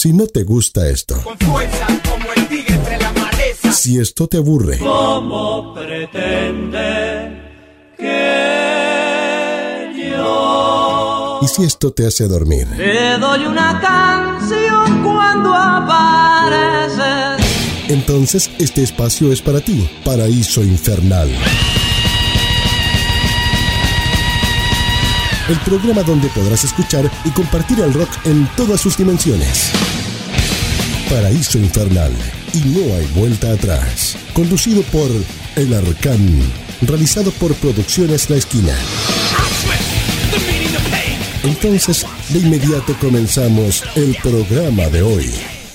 Si no te gusta esto, con fuerza como el tigre entre la maleza. Si esto te aburre, ¿cómo pretende que yo? ¿Y si esto te hace dormir? Te doy una canción cuando apareces. Entonces este espacio es para ti, Paraíso Infernal. El programa donde podrás escuchar y compartir el rock en todas sus dimensiones. Paraíso Infernal, y no hay vuelta atrás. Conducido por El Arcán, realizado por Producciones La Esquina. Entonces, de inmediato comenzamos el programa de hoy.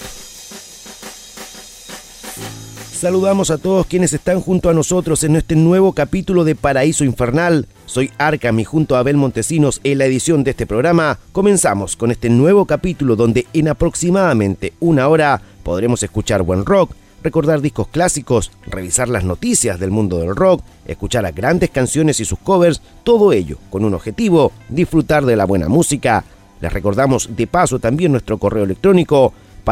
Saludamos a todos quienes están junto a nosotros en este nuevo capítulo de Paraíso Infernal. Soy Arcam y junto a Abel Montesinos en la edición de este programa comenzamos con este nuevo capítulo donde en aproximadamente una hora podremos escuchar buen rock, recordar discos clásicos, revisar las noticias del mundo del rock, escuchar a grandes canciones y sus covers, todo ello con un objetivo: disfrutar de la buena música. Les recordamos de paso también nuestro correo electrónico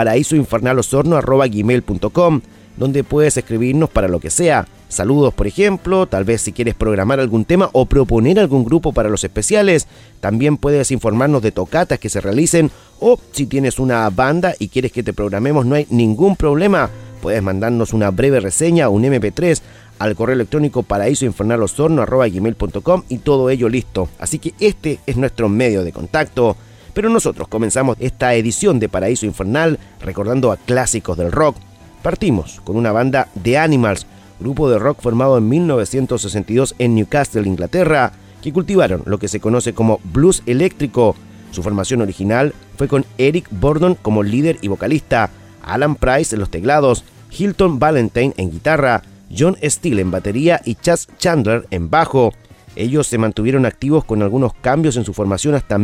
paraísoinfernalosorno@gmail.com, donde puedes escribirnos para lo que sea. Saludos, por ejemplo, tal vez si quieres programar algún tema o proponer algún grupo para los especiales. También puedes informarnos de tocatas que se realicen, o si tienes una banda y quieres que te programemos, no hay ningún problema. Puedes mandarnos una breve reseña o un MP3 al correo electrónico paraísoinfernalosorno@gmail.com y todo ello listo. Así que este es nuestro medio de contacto. Pero nosotros comenzamos esta edición de Paraíso Infernal recordando a clásicos del rock. Partimos con una banda The Animals, grupo de rock formado en 1962 en Newcastle, Inglaterra, que cultivaron lo que se conoce como blues eléctrico. Su formación original fue con Eric Burdon como líder y vocalista, Alan Price en los teclados, Hilton Valentine en guitarra, John Steele en batería y Chas Chandler en bajo. Ellos se mantuvieron activos con algunos cambios en su formación hasta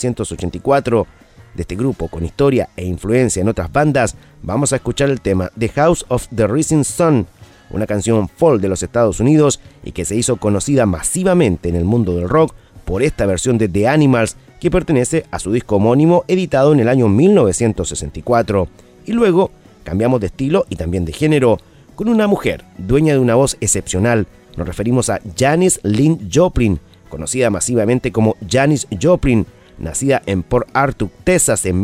1984. De este grupo con historia e influencia en otras bandas, vamos a escuchar el tema The House of the Rising Sun, una canción folk de los Estados Unidos y que se hizo conocida masivamente en el mundo del rock por esta versión de The Animals, que pertenece a su disco homónimo editado en el año 1964. Y luego cambiamos de estilo y también de género con una mujer dueña de una voz excepcional. Nos referimos a Janis Lyn Joplin, conocida masivamente como Janis Joplin, nacida en Port Arthur, Texas en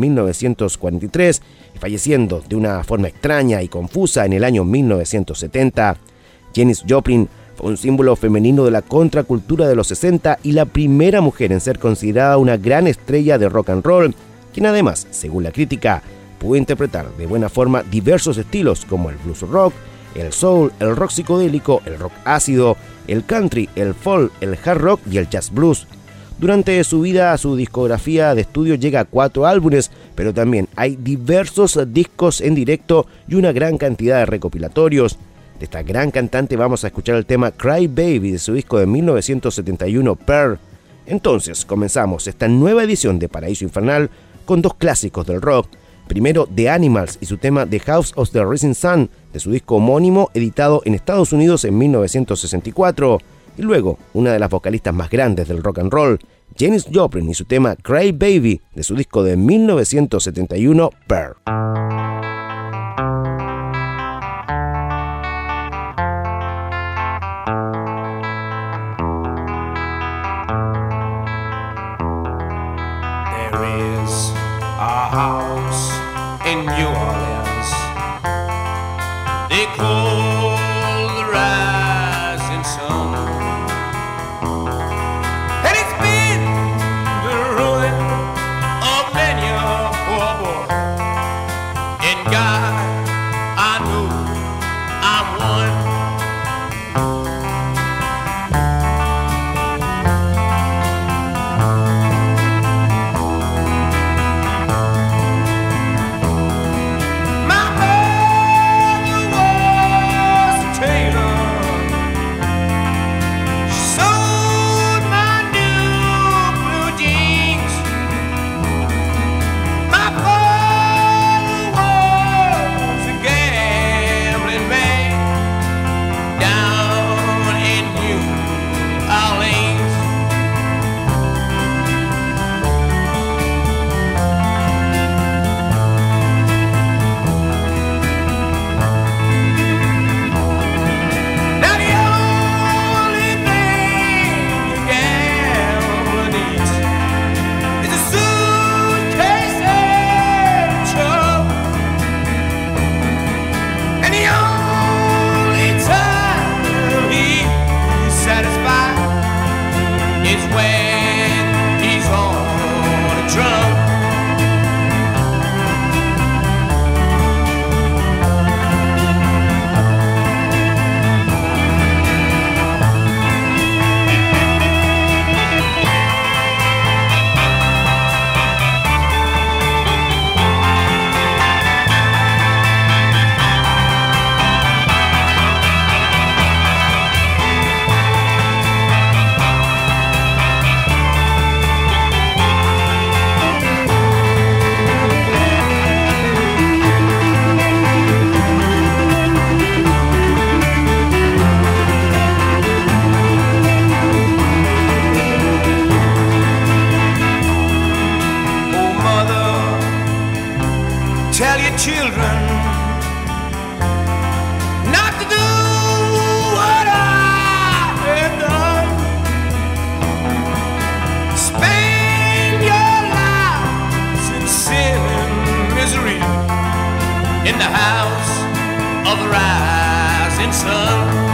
1943 y falleciendo de una forma extraña y confusa en el año 1970. Janis Joplin fue un símbolo femenino de la contracultura de los 60 y la primera mujer en ser considerada una gran estrella de rock and roll, quien además, según la crítica, pudo interpretar de buena forma diversos estilos como el blues rock, el soul, el rock psicodélico, el rock ácido, el country, el folk, el hard rock y el jazz blues. Durante su vida, su discografía de estudio llega a 4 álbumes, pero también hay diversos discos en directo y una gran cantidad de recopilatorios. De esta gran cantante vamos a escuchar el tema Cry Baby de su disco de 1971, Pearl. Entonces comenzamos esta nueva edición de Paraíso Infernal con dos clásicos del rock. Primero The Animals y su tema The House of the Rising Sun de su disco homónimo editado en Estados Unidos en 1964. Y luego, una de las vocalistas más grandes del rock and roll, Janis Joplin y su tema Cry Baby de su disco de 1971, Pearl. There is a house in New Orleans they call the Rising Sun. My mother was tell your children not to do what I have done. Spend your lives in sin and misery in the house of the rising sun.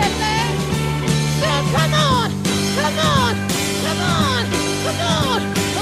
Come on, come on, come on.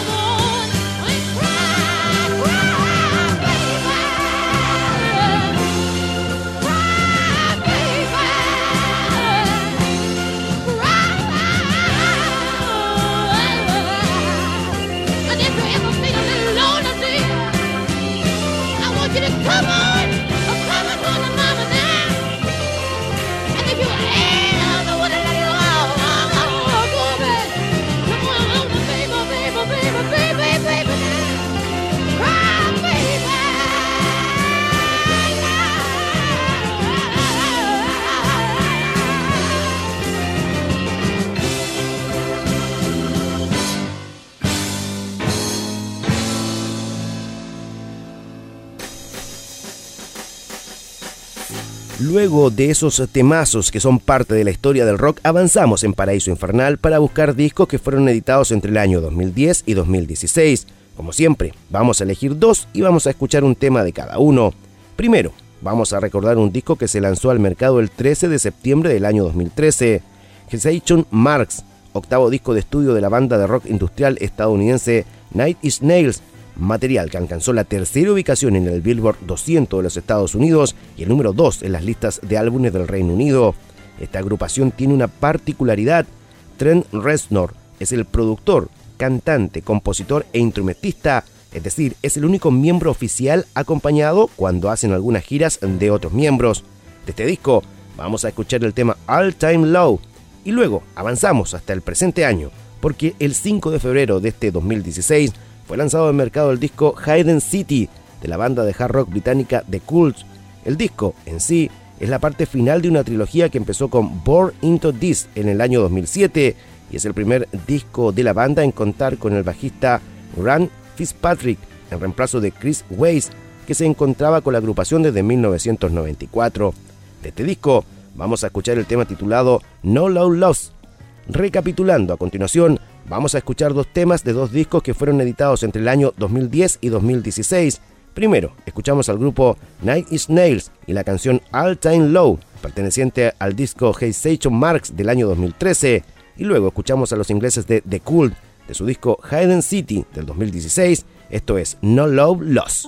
Luego de esos temazos que son parte de la historia del rock, avanzamos en Paraíso Infernal para buscar discos que fueron editados entre el año 2010 y 2016. Como siempre, vamos a elegir dos y vamos a escuchar un tema de cada uno. Primero, vamos a recordar un disco que se lanzó al mercado el 13 de septiembre del año 2013, Hesitation Marks, octavo disco de estudio de la banda de rock industrial estadounidense Nine Inch Nails, material que alcanzó la tercera ubicación en el Billboard 200 de los Estados Unidos y el número 2 en las listas de álbumes del Reino Unido. Esta agrupación tiene una particularidad. Trent Reznor es el productor, cantante, compositor e instrumentista, es decir, es el único miembro oficial acompañado cuando hacen algunas giras de otros miembros. De este disco vamos a escuchar el tema All Time Low y luego avanzamos hasta el presente año, porque el 5 de febrero de este 2016 fue lanzado al mercado el disco Hidden City de la banda de hard rock británica The Cult. El disco en sí es la parte final de una trilogía que empezó con Born Into This en el año 2007 y es el primer disco de la banda en contar con el bajista Grant Fitzpatrick en reemplazo de Chris Weiss, que se encontraba con la agrupación desde 1994. De este disco vamos a escuchar el tema titulado No Love Lost. Recapitulando a continuación, vamos a escuchar dos temas de dos discos que fueron editados entre el año 2010 y 2016. Primero, escuchamos al grupo Nine Inch Nails y la canción All Time Low, perteneciente al disco Hesitation Marks del año 2013. Y luego escuchamos a los ingleses de The Cult, de su disco Hidden City del 2016. Esto es No Love Lost.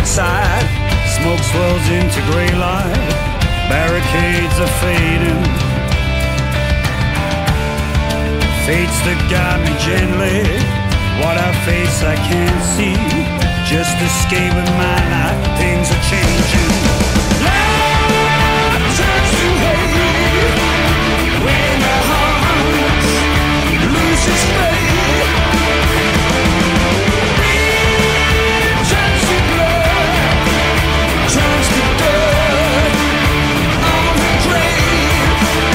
outside, smoke swirls into gray light, barricades are fading. Fates that guide me gently, what I face I can't see, just escaping my life, things are changing. Love turns to hate when the heart loses faith. Turns to blood, turns to dirt on the grave.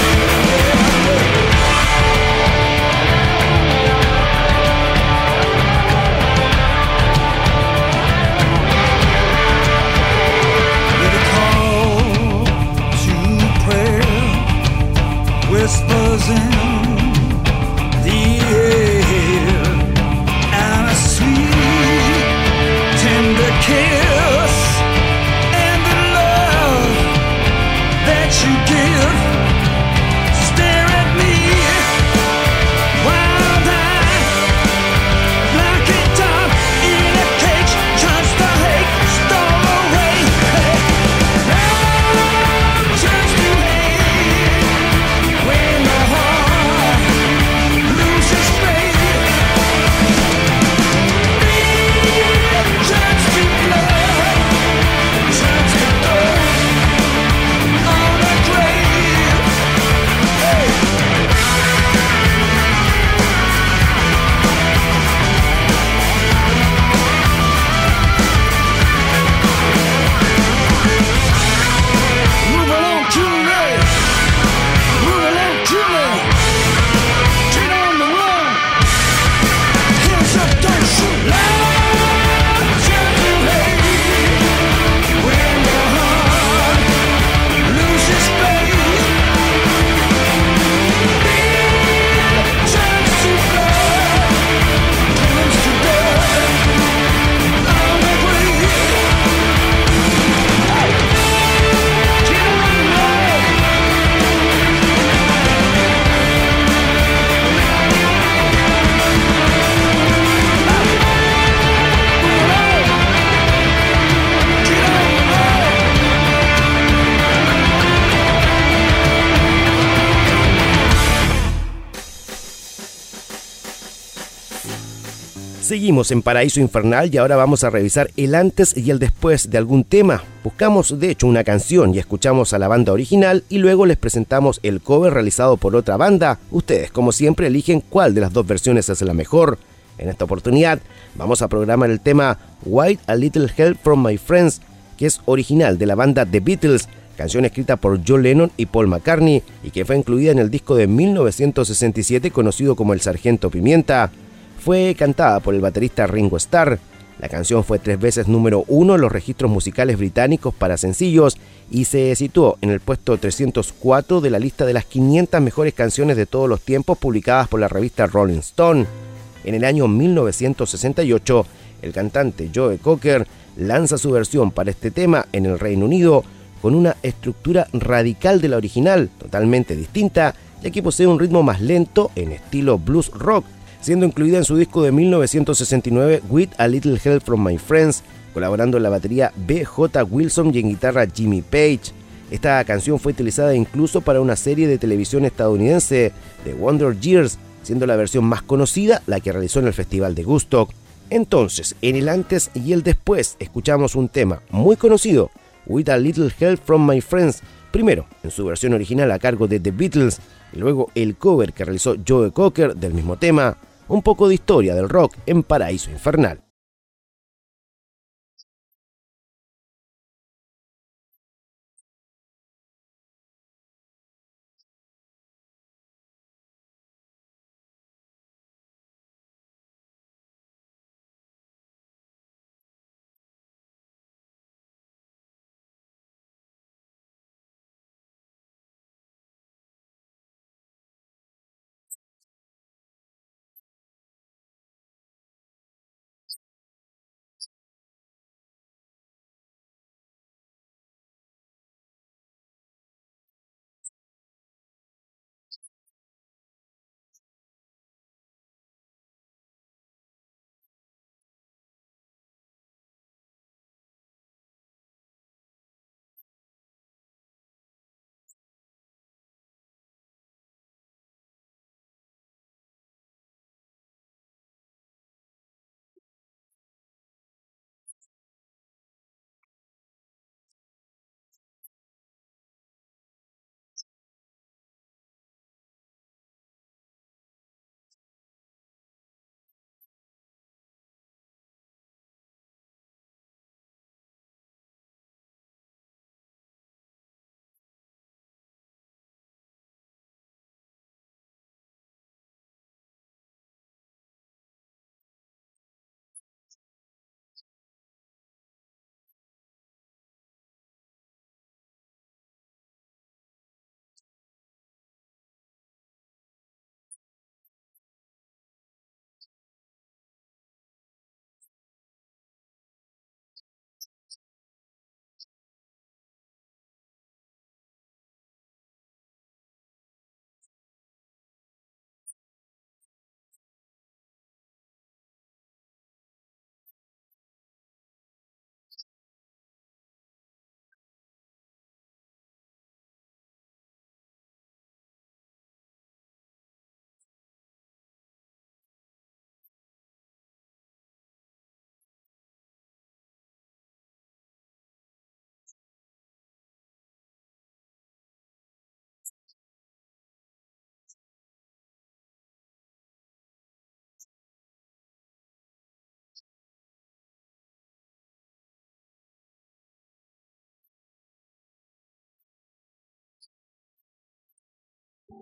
With a call to prayer, whispers in the air, and a sweet, tender kiss, and the love that you give. Stare at me while I lock it up in a cage. Turns to hate, stole away. Love turns to hate when the heart loses faith. Turns to blood, turns to dirt on the grave. Move along, Julie. Move along, Julie. Get on the run. Hands up, don't shoot. Love turns to hate when the heart loses faith. Turns to blood, turns to dirt on the grave. Get on the road. Seguimos en Paraíso Infernal y ahora vamos a revisar el antes y el después de algún tema. Buscamos de hecho una canción y escuchamos a la banda original y luego les presentamos el cover realizado por otra banda. Ustedes, como siempre, eligen cuál de las dos versiones es la mejor. En esta oportunidad vamos a programar el tema White a Little Help from My Friends, que es original de la banda The Beatles, canción escrita por John Lennon y Paul McCartney y que fue incluida en el disco de 1967 conocido como El Sargento Pimienta. Fue cantada por el baterista Ringo Starr. La canción fue 3 veces número 1 en los registros musicales británicos para sencillos y se situó en el puesto 304 de la lista de las 500 mejores canciones de todos los tiempos publicadas por la revista Rolling Stone. En el año 1968, el cantante Joe Cocker lanza su versión para este tema en el Reino Unido con una estructura radical de la original, totalmente distinta, ya que posee un ritmo más lento en estilo blues rock, siendo incluida en su disco de 1969 With a Little Help from My Friends, colaborando en la batería B.J. Wilson y en guitarra Jimmy Page. Esta canción fue utilizada incluso para una serie de televisión estadounidense, The Wonder Years, siendo la versión más conocida la que realizó en el Festival de Woodstock. Entonces, en el antes y el después, escuchamos un tema muy conocido, With a Little Help from My Friends, primero en su versión original a cargo de The Beatles, y luego el cover que realizó Joe Cocker del mismo tema. Un poco de historia del rock en Paraíso Infernal.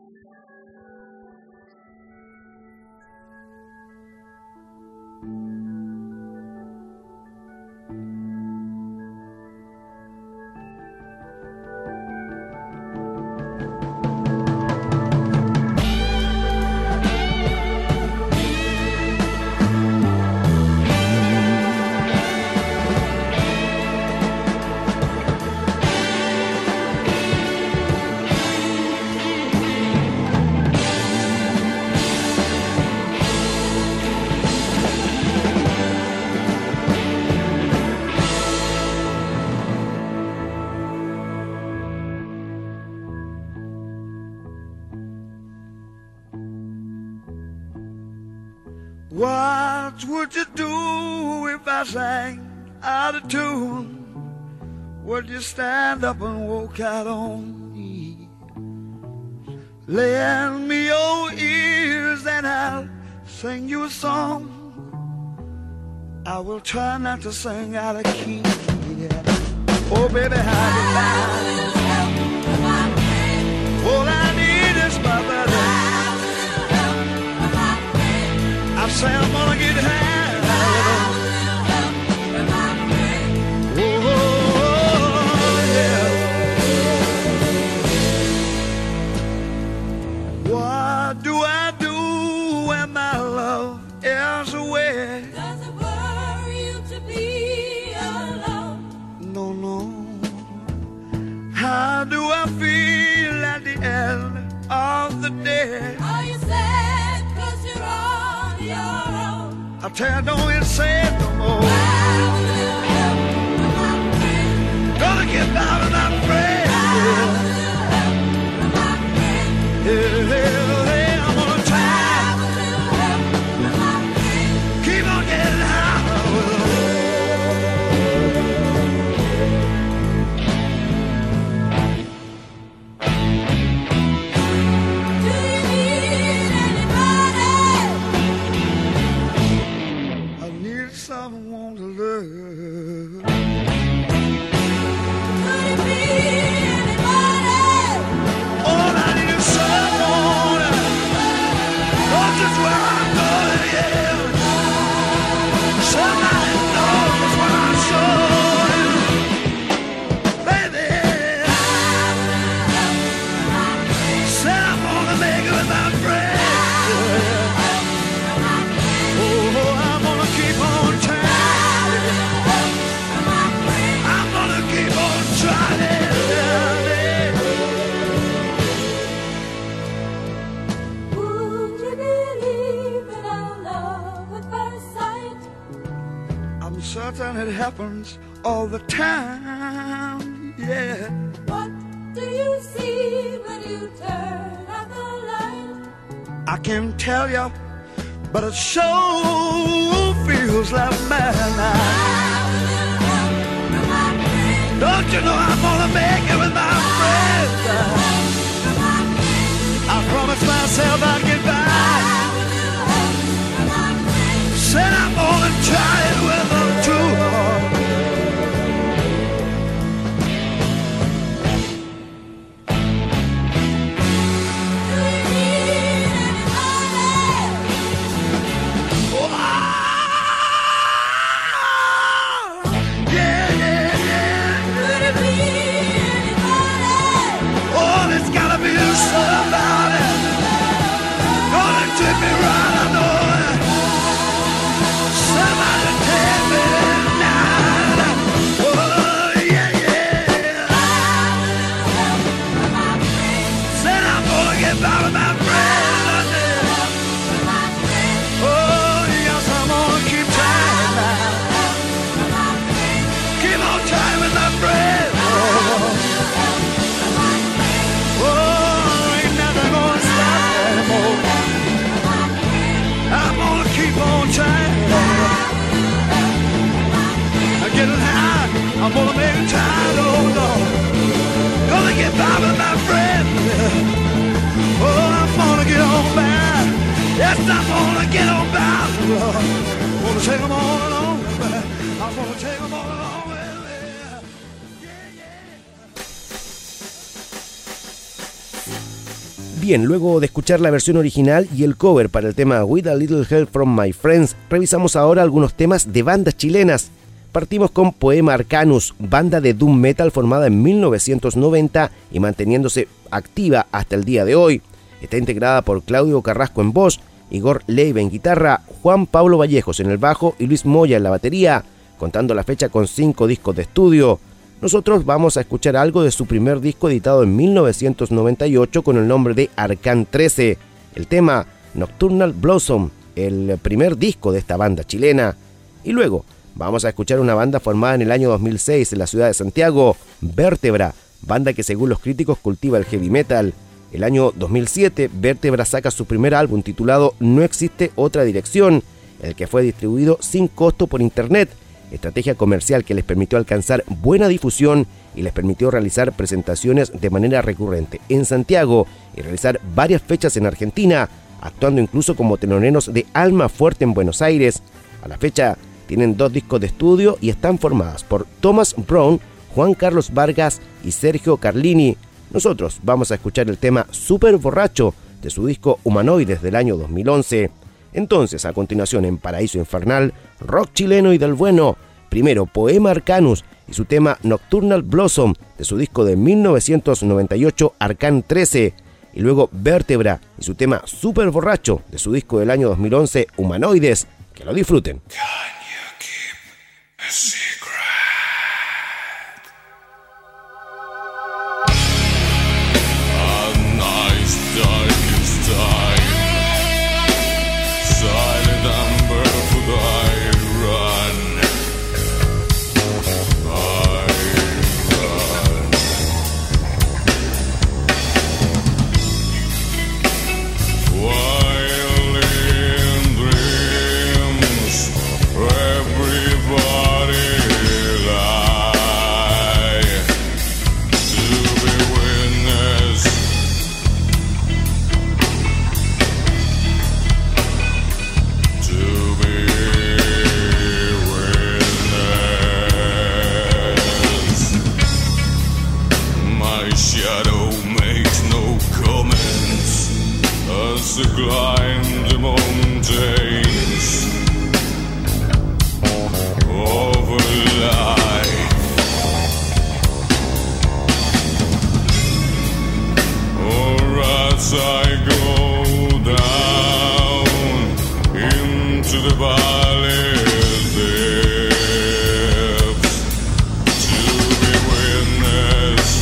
What would you do if I sang out of tune? Would you stand up and walk out on me? Lend me your ears and I'll sing you a song. I will try not to sing out of key. Yeah. Oh baby, how you like? All I need is my brother. I say I'm gonna get high. Oh, yeah. What do I do when my love is away? Does it worry you to be alone? No, no. How do I feel at the end of the day? Are you sad 'cause you're on your own? I tell you, don't even say it no more. Gonna get by with my friend. Yeah, I'm gonna try. Keep on getting high. Do you need anybody? I need someone to love. Could it be anybody? All I need is someone. Knows just where I'm going, yeah. Somebody knows what I'm showing. Baby, said I'm gonna make it with my friends. Oh, I'm gonna keep on trying. I'm gonna keep on trying. Would you believe in our love at first sight? I'm certain it happens all the time, yeah. What do you see when you turn out the light? I can't tell you, but it sure feels like madness. Don't you know I'm gonna make it with my friends? I promised myself I'd get by. Said I'm gonna try it with them too. Yeah, yeah, yeah. Oh, there's gotta be somebody gonna take me right, I know it. Somebody take me tonight. Oh, yeah, yeah. Said I'm gonna get by with my friends. Oh, yes, I'm gonna keep trying now. Keep on trying with my friends. Oh, ain't nothing gonna stop me anymore. I'm gonna keep on trying. I'm getting high. I'm gonna make it tired, oh Lord. Gonna get by with my friends. Oh, I'm gonna get on by. Yes, I'm gonna get on by, Lord. Gonna take them all along with me. I'm gonna take them all along with me. Yeah, yeah. Bien, luego de escuchar la versión original y el cover para el tema With a Little Help from My Friends, revisamos ahora algunos temas de bandas chilenas. Partimos con Poema Arcanus, banda de doom metal formada en 1990 y manteniéndose activa hasta el día de hoy. Está integrada por Claudio Carrasco en voz, Igor Leiva en guitarra, Juan Pablo Vallejos en el bajo y Luis Moya en la batería, contando la fecha con 5 discos de estudio. Nosotros vamos a escuchar algo de su primer disco editado en 1998 con el nombre de Arcan 13, el tema Nocturnal Blossom, el primer disco de esta banda chilena. Y luego vamos a escuchar una banda formada en el año 2006 en la ciudad de Santiago, Vértebra, banda que según los críticos cultiva el heavy metal. El año 2007, Vértebra saca su primer álbum titulado No existe otra dirección, el que fue distribuido sin costo por internet, estrategia comercial que les permitió alcanzar buena difusión y les permitió realizar presentaciones de manera recurrente en Santiago y realizar varias fechas en Argentina, actuando incluso como teloneros de Alma Fuerte en Buenos Aires. A la fecha tienen 2 discos de estudio y están formadas por Thomas Brown, Juan Carlos Vargas y Sergio Carlini. Nosotros vamos a escuchar el tema Super Borracho de su disco Humanoides del año 2011. Entonces, a continuación en Paraíso Infernal, rock chileno y del bueno. Primero Poema Arcanus y su tema Nocturnal Blossom de su disco de 1998 Arcan 13. Y luego Vértebra y su tema Super Borracho de su disco del año 2011 Humanoides. Que lo disfruten. Climb the mountains over life. Or as I go down into the valley depths to be witness.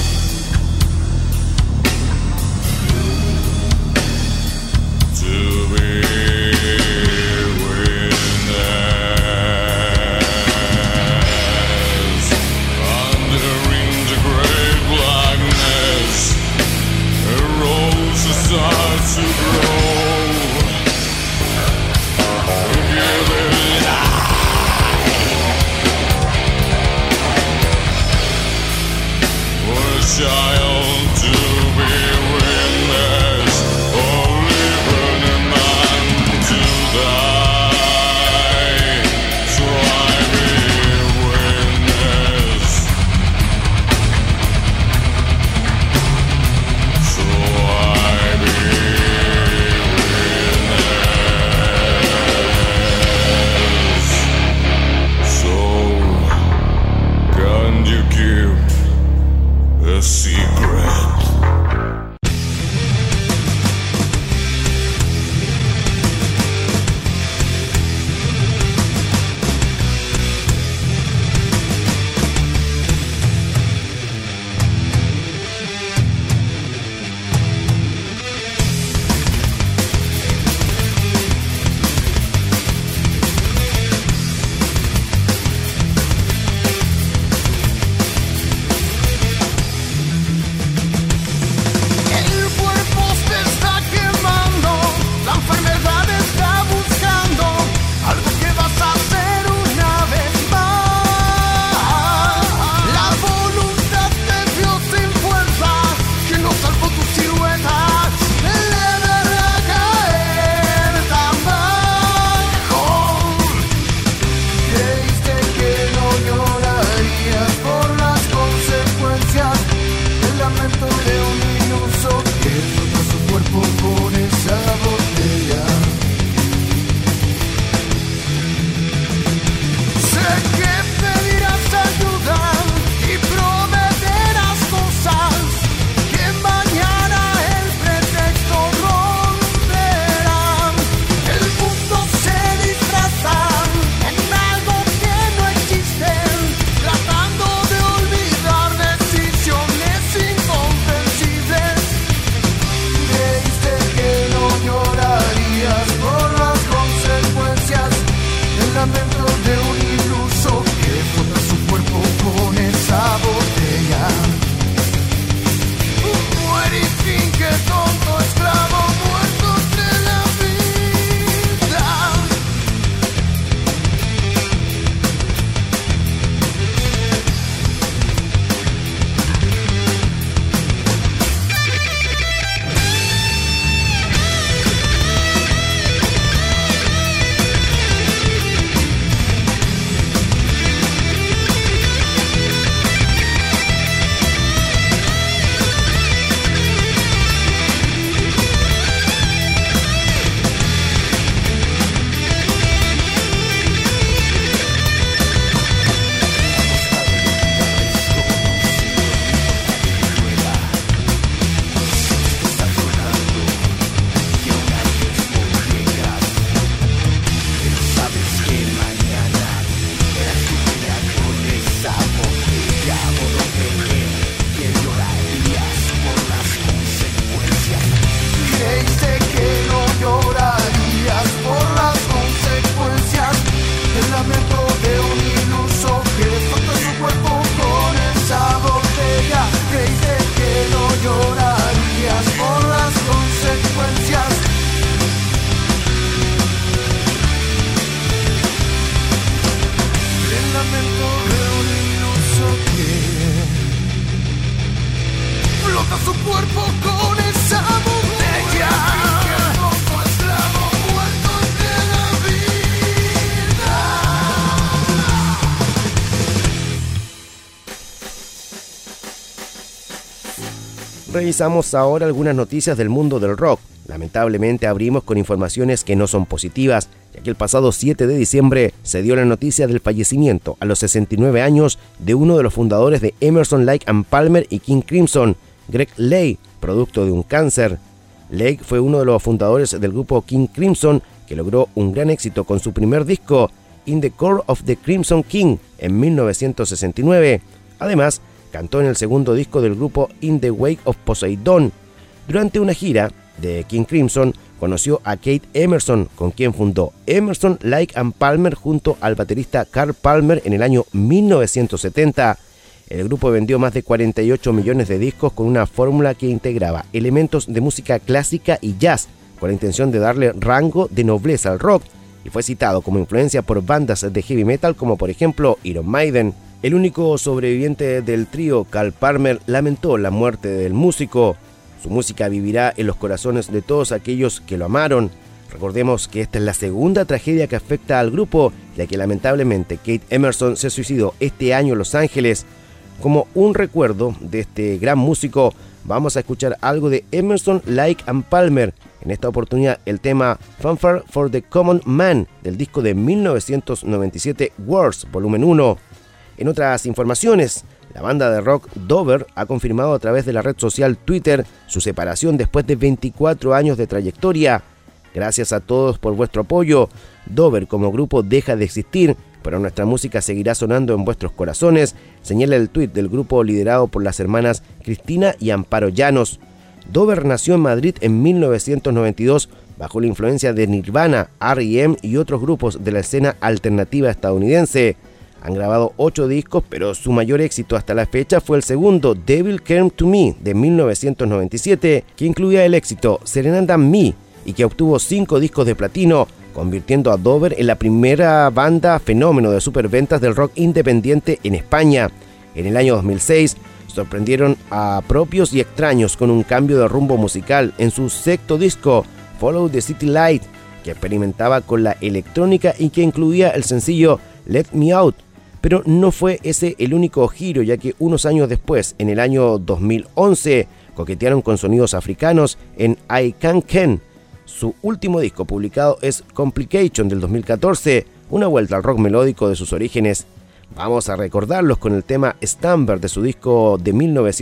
Starts to grow. Give it life. lamento de un iluso que frota su cuerpo con esa botella. Muere y finge tonto esclavo muerto entre la vida. Su cuerpo con esa botella. Tonto esclavo muerto entre la vida. Revisamos ahora algunas noticias del mundo del rock. Lamentablemente abrimos con informaciones que no son positivas, ya que el pasado 7 de diciembre se dio la noticia del fallecimiento a los 69 años de uno de los fundadores de Emerson, Lake and Palmer y King Crimson, Greg Lake, producto de un cáncer. Lake fue uno de los fundadores del grupo King Crimson, que logró un gran éxito con su primer disco, In the Core of the Crimson King, en 1969. Además, cantó en el segundo disco del grupo In the Wake of Poseidon. Durante una gira de King Crimson, conoció a Kate Emerson, con quien fundó Emerson, Lake and Palmer junto al baterista Carl Palmer en el año 1970. El grupo vendió más de 48 millones de discos con una fórmula que integraba elementos de música clásica y jazz, con la intención de darle rango de nobleza al rock, y fue citado como influencia por bandas de heavy metal como por ejemplo Iron Maiden. El único sobreviviente del trío, Carl Palmer, lamentó la muerte del músico. Su música vivirá en los corazones de todos aquellos que lo amaron. Recordemos que esta es la segunda tragedia que afecta al grupo, ya que lamentablemente Kate Emerson se suicidó este año en Los Ángeles. Como un recuerdo de este gran músico, vamos a escuchar algo de Emerson, Lake and Palmer. En esta oportunidad el tema Fanfare for the Common Man del disco de 1997 Wars, volumen 1. En otras informaciones, la banda de rock Dover ha confirmado a través de la red social Twitter su separación después de 24 años de trayectoria. Gracias a todos por vuestro apoyo. Dover como grupo deja de existir, pero nuestra música seguirá sonando en vuestros corazones, señala el tuit del grupo liderado por las hermanas Cristina y Amparo Llanos. Dover nació en Madrid en 1992 bajo la influencia de Nirvana, R.E.M. y otros grupos de la escena alternativa estadounidense. Han grabado 8 discos, pero su mayor éxito hasta la fecha fue el segundo, Devil Came to Me, de 1997, que incluía el éxito Serenade Me y que obtuvo 5 discos de platino, convirtiendo a Dover en la primera banda fenómeno de superventas del rock independiente en España. En el año 2006, sorprendieron a propios y extraños con un cambio de rumbo musical en su sexto disco, Follow the City Light, que experimentaba con la electrónica y que incluía el sencillo Let Me Out. Pero no fue ese el único giro, ya que unos años después, en el año 2011, coquetearon con sonidos africanos en I Can Ken. Su último disco publicado es Complication del 2014, una vuelta al rock melódico de sus orígenes. Vamos a recordarlos con el tema Stamper de su disco de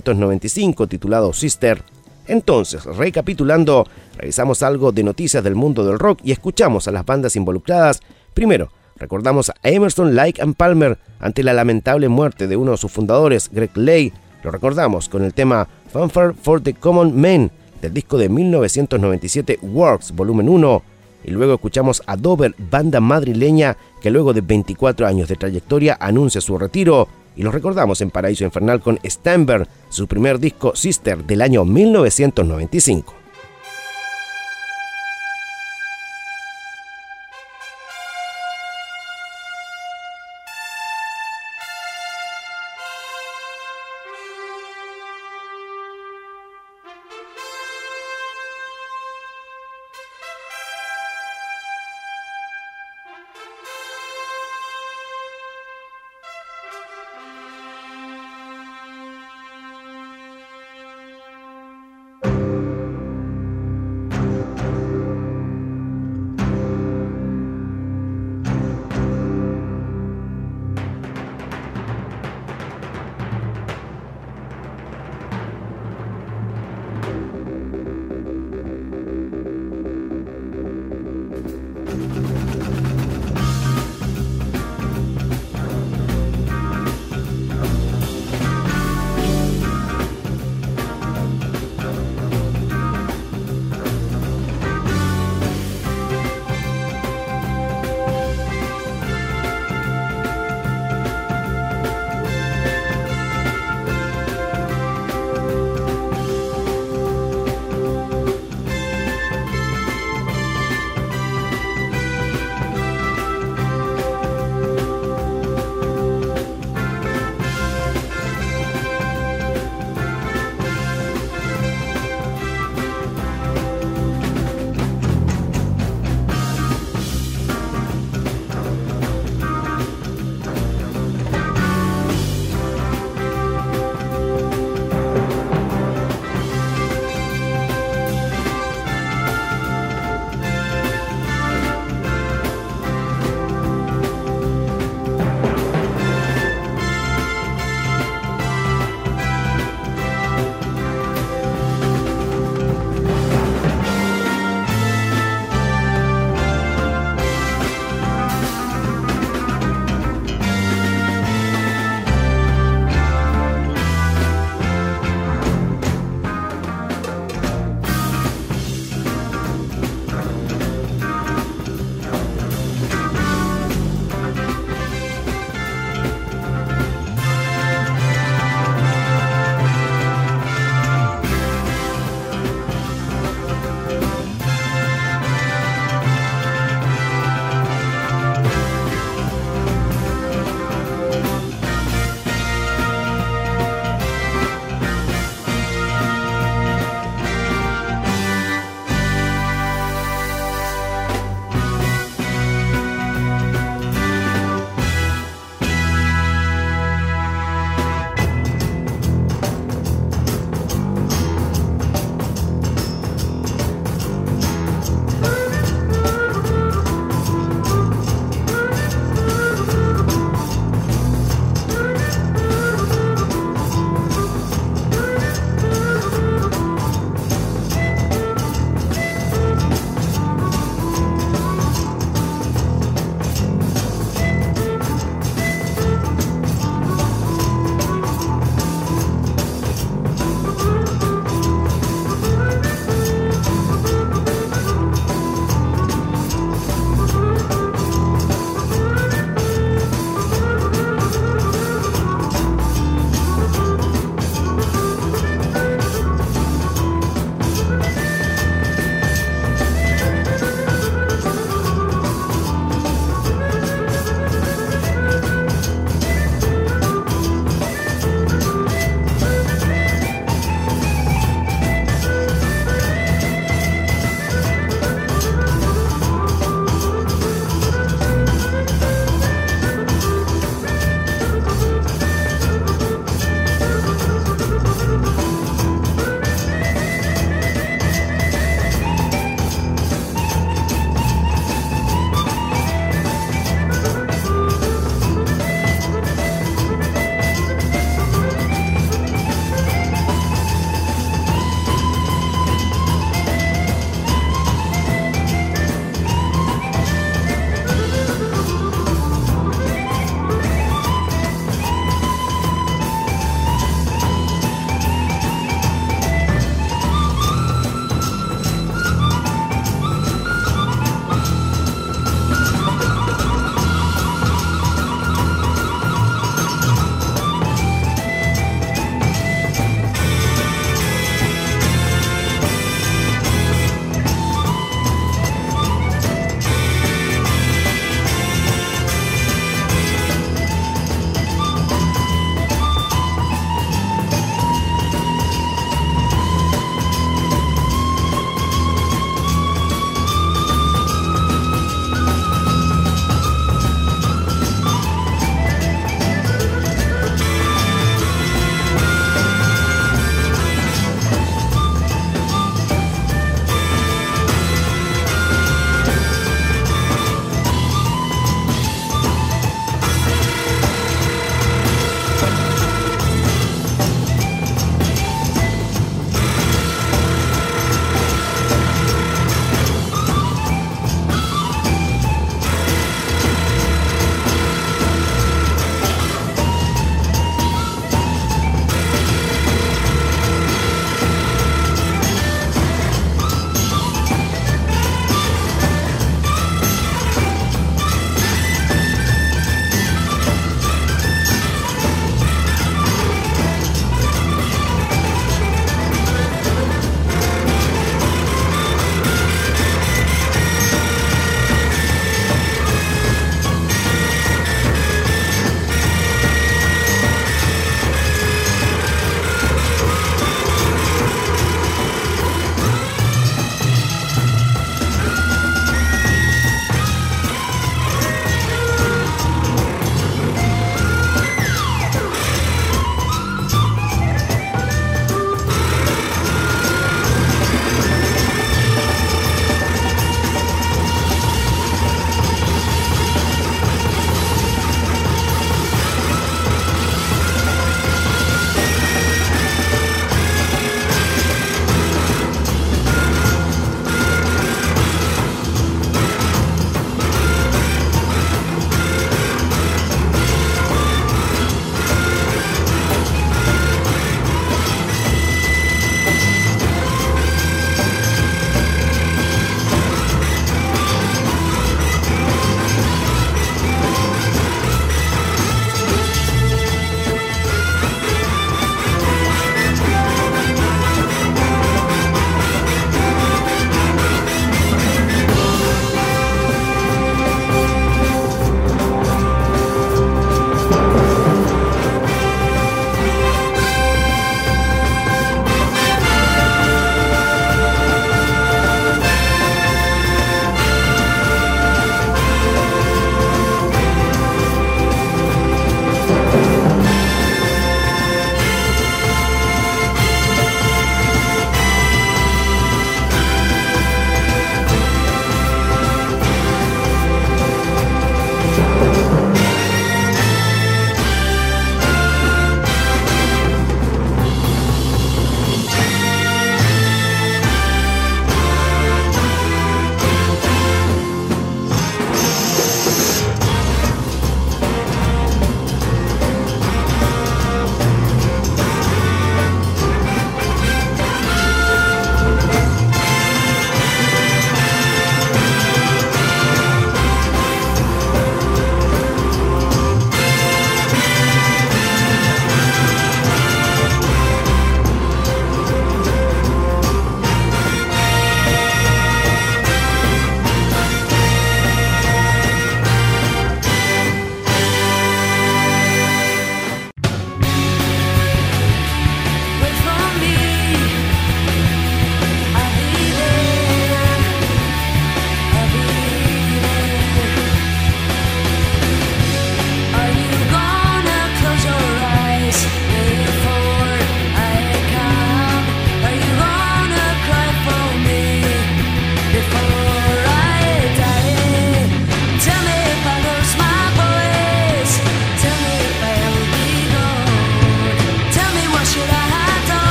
1995 titulado Sister. Entonces, recapitulando, revisamos algo de noticias del mundo del rock y escuchamos a las bandas involucradas. Primero, recordamos a Emerson, Lake and Palmer ante la lamentable muerte de uno de sus fundadores, Greg Lake. Lo recordamos con el tema Fanfare for the Common Man del disco de 1997 Works, volumen 1. Y luego escuchamos a Dover, banda madrileña que luego de 24 años de trayectoria anuncia su retiro. Y los recordamos en Paraíso Infernal con Steinberg, su primer disco Sister del año 1995.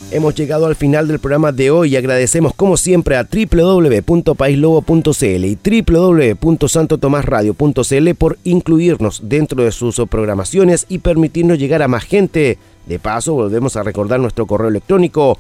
Hemos llegado al final del programa de hoy y agradecemos como siempre a www.paislobo.cl y www.santotomasradio.cl por incluirnos dentro de sus programaciones y permitirnos llegar a más gente. De paso, volvemos a recordar nuestro correo electrónico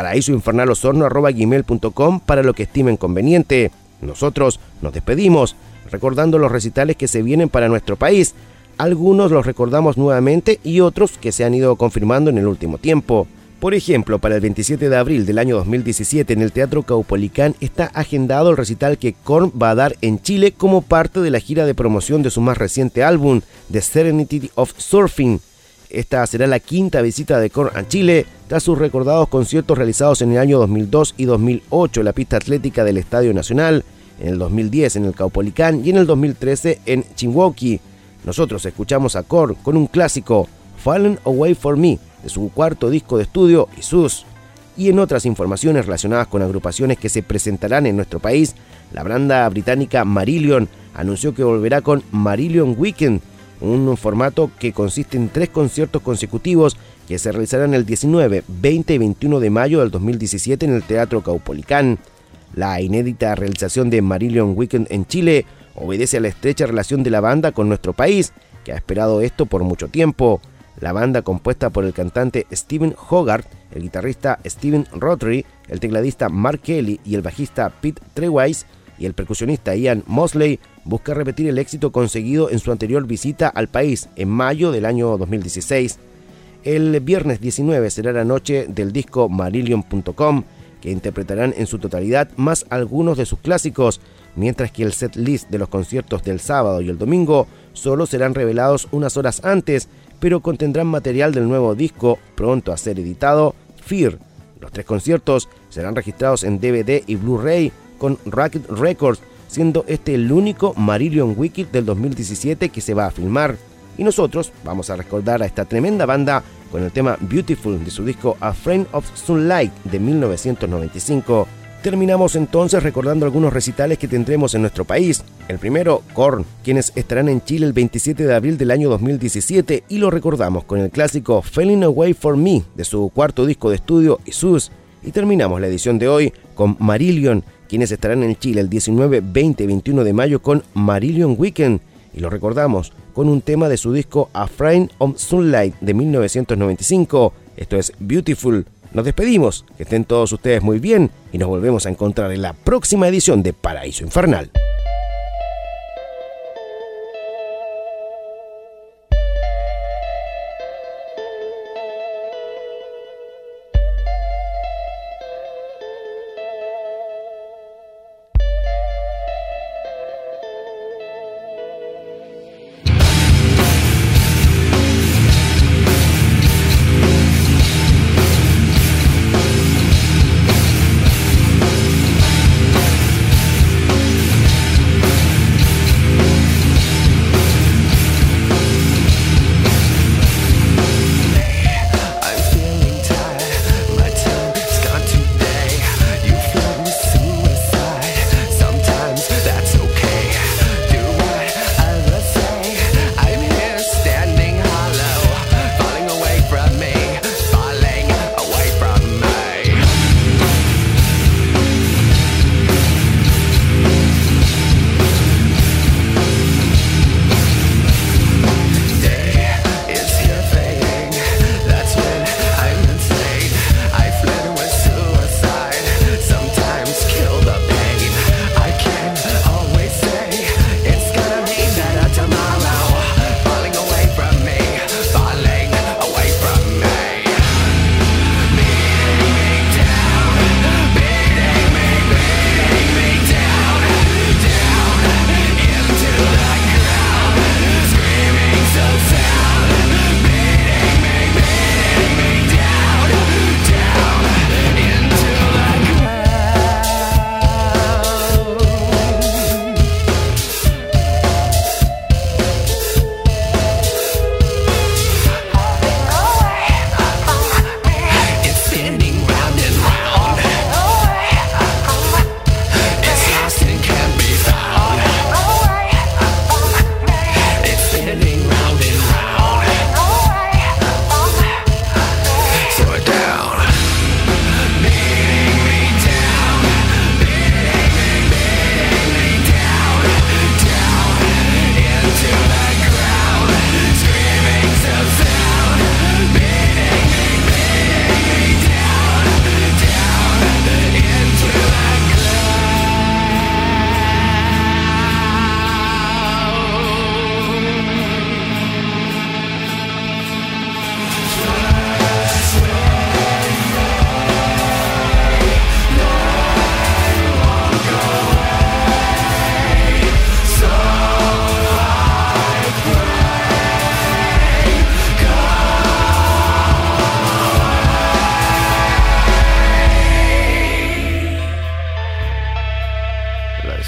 paraísoinfernalosorno@gmail.com para lo que estimen conveniente. Nosotros nos despedimos recordando los recitales que se vienen para nuestro país. Algunos los recordamos nuevamente y otros que se han ido confirmando en el último tiempo. Por ejemplo, para el 27 de abril del año 2017 en el Teatro Caupolicán está agendado el recital que Korn va a dar en Chile como parte de la gira de promoción de su más reciente álbum, The Serenity of Surfing. Esta será la quinta visita de Korn a Chile, tras sus recordados conciertos realizados en el año 2002 y 2008 en la pista atlética del Estadio Nacional, en el 2010 en el Caupolicán y en el 2013 en Milwaukee. Nosotros escuchamos a Korn con un clásico, Fallen Away For Me, de su cuarto disco de estudio, Isus. Y en otras informaciones relacionadas con agrupaciones que se presentarán en nuestro país, la banda británica Marillion anunció que volverá con Marillion Weekend, un formato que consiste en 3 conciertos consecutivos que se realizarán el 19, 20 y 21 de mayo del 2017 en el Teatro Caupolicán. La inédita realización de Marillion Weekend en Chile obedece a la estrecha relación de la banda con nuestro país, que ha esperado esto por mucho tiempo. La banda, compuesta por el cantante Steven Hogarth, el guitarrista Steven Rothery, el tecladista Mark Kelly y el bajista Pete Trewise y el percusionista Ian Mosley, busca repetir el éxito conseguido en su anterior visita al país en mayo del año 2016. El viernes 19 será la noche del disco Marillion.com, que interpretarán en su totalidad más algunos de sus clásicos, mientras que el set list de los conciertos del sábado y el domingo solo serán revelados unas horas antes, pero contendrán material del nuevo disco pronto a ser editado, Fear. Los 3 conciertos serán registrados en DVD y Blu-ray con Racket Records, siendo este el único Marillion Weekend del 2017 que se va a filmar. Y nosotros vamos a recordar a esta tremenda banda con el tema Beautiful de su disco A Frame of Sunlight de 1995. Terminamos entonces recordando algunos recitales que tendremos en nuestro país. El primero, Korn, quienes estarán en Chile el 27 de abril del año 2017 y lo recordamos con el clásico Falling Away For Me de su cuarto disco de estudio, Isus. Y terminamos la edición de hoy con Marillion, quienes estarán en Chile el 19, 20 y 21 de mayo con Marillion Weekend. Y lo recordamos con un tema de su disco A Frame of Sunlight de 1995. Esto es Beautiful. Nos despedimos, que estén todos ustedes muy bien y nos volvemos a encontrar en la próxima edición de Paraíso Infernal.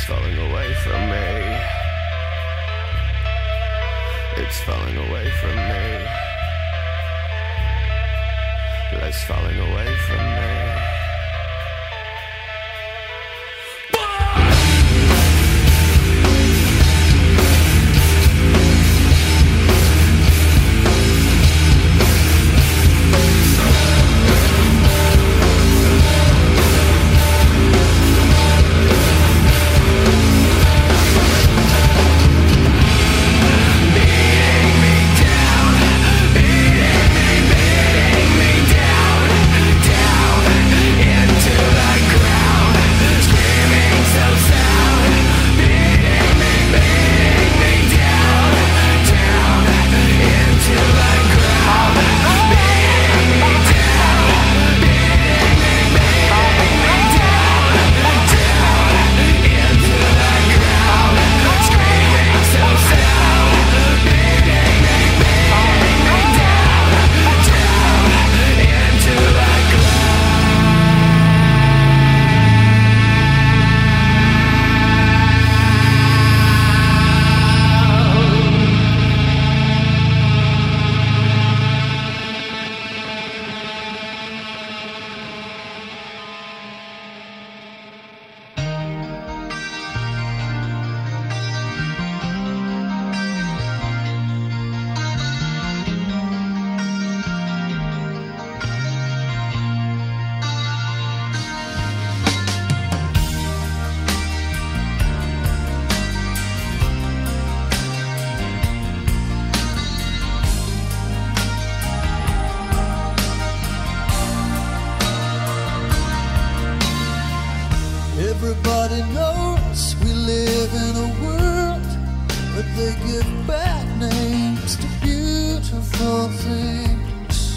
It's falling away from me. It's falling away from me. Less falling away from me. Everybody knows we live in a world where they give bad names to beautiful things.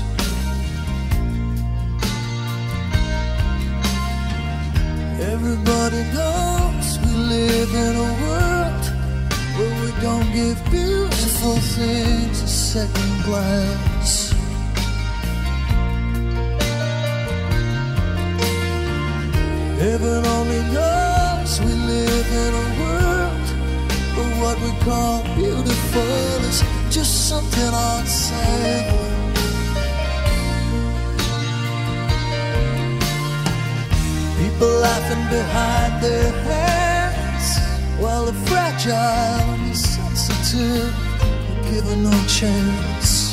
Everybody knows we live in a world where we don't give beautiful things a second glance. Heaven only knows we live in a world where what we call beautiful is just something on sale. People laughing behind their hands while the fragile and the sensitive are given no chance.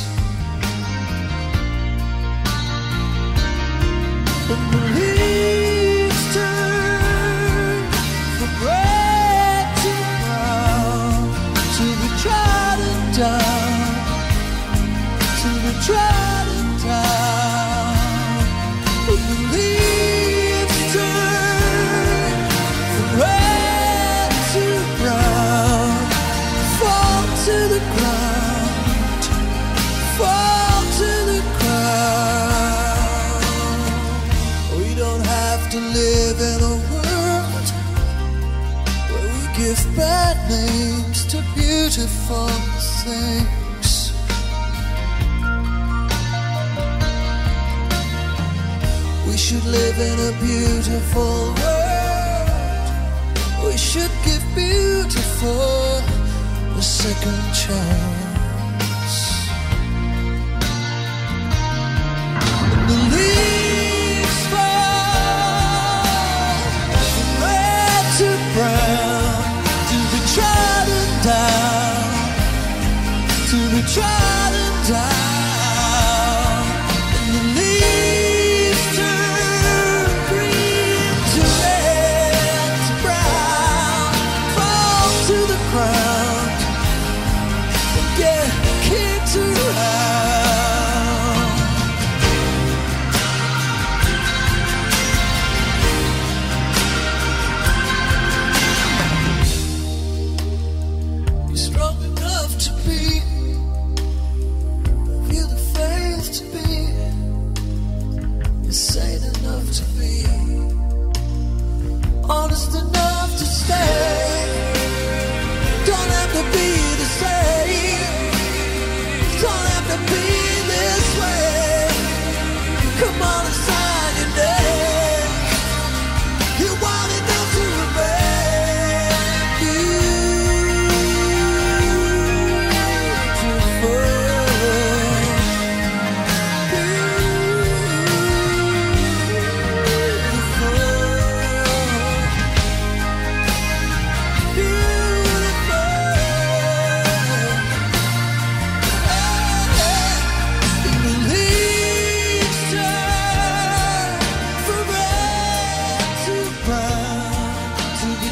But leaves turn from red to brown, to be trodden down, to be trodden down. But the leaves turn from red to brown, fall to the ground, fall to the ground. We don't have to live in a world where we give bad names to beautiful things. We should live in a beautiful world. We should give beautiful a second chance. And the leaves fall from red to brown, to be trodden down, to be trodden down. And the leaves turn green to red to brown, fall to the ground,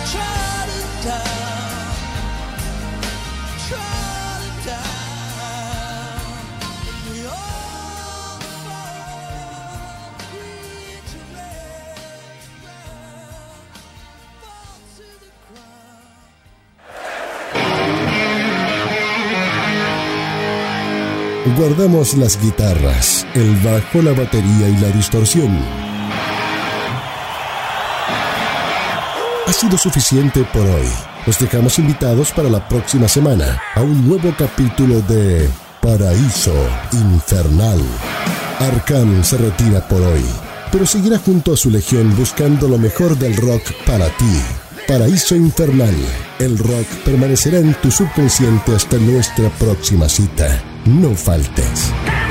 trodden down, trodden down. We all fall, reach around, fall to the ground. Guardamos las guitarras, el bajo, la batería y la distorsión. Ha sido suficiente por hoy. Los dejamos invitados para la próxima semana a un nuevo capítulo de Paraíso Infernal. Arkham se retira por hoy, pero seguirá junto a su legión buscando lo mejor del rock para ti. Paraíso Infernal. El rock permanecerá en tu subconsciente hasta nuestra próxima cita. No faltes.